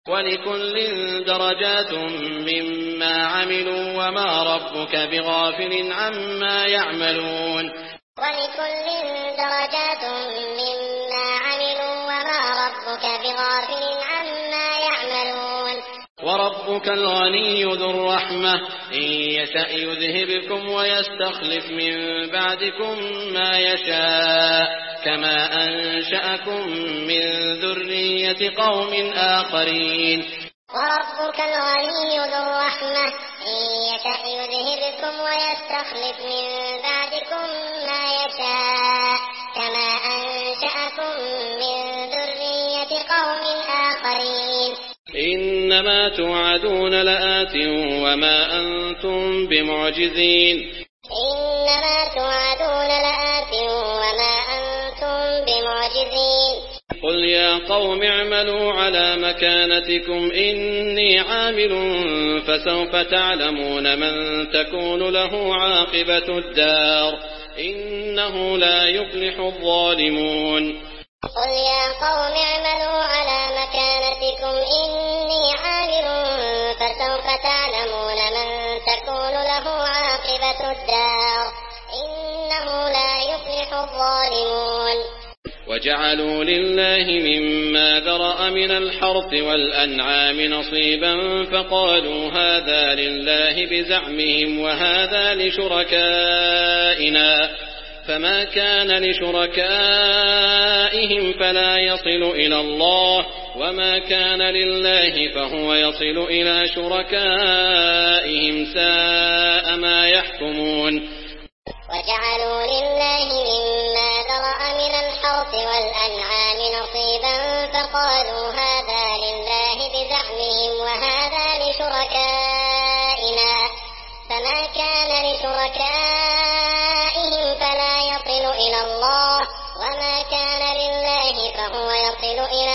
ولكل درجات مما عملوا وما ربك بغافل عما يعملون. ولكل درجات مما عملوا وما ربك بغافل عما يعملون. وربك الغني ذو الرحمة إن يشأ يذهبكم ويستخلف من بعدكم ما يشاء كما أنشأكم من ذرية قوم آخرين. وربك الغني ذو الرحمة إن يشأ يذهبكم ويستخلف من بعدكم ما يشاء كما أنشأكم من ذرية قوم آخرين. إنما توعدون لآت وما أنتم بمعجزين. إنما توعدون لآت وما أنتم بمعجزين. قل يا قوم اعملوا على مكانتكم إني عامل فسوف تعلمون من تكون له عاقبة الدار إنه لا يفلح الظالمون. قل يا قوم اعملوا على مكانتكم إني عامل فسوف تعلمون من تكون له عاقبة الدار إنه لا يفلح الظالمون. وجعلوا لله مما ذرأ من الحرث والأنعام نصيبا فقالوا هذا لله بزعمهم وهذا لشركائنا فما كان لشركائهم فلا يصل إلى الله وما كان لله فهو يصل إلى شركائهم ساء ما يحكمون. وجعلوا لله مما ذرأ من الحرث والأنعام نصيبا فقالوا هذا لله بزعمهم وهذا لشركائنا فما كان لشركائهم فلا يصل إلى الله وما كان لله فهو يصل إلى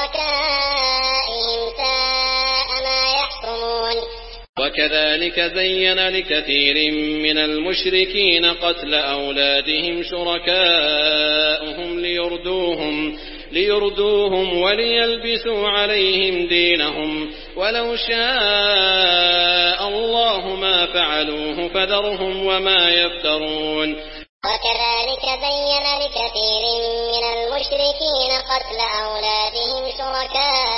شركائهم ساء ما يحكمون. وكذلك زين لكثير من المشركين قتل أولادهم شركاؤهم ليردوهم وليلبسوا عليهم دينهم ولو شاء الله ما فعلوه فذرهم وما يفترون. وكذلك زين لكثير من المشركين قتل أولادهم شركاؤهم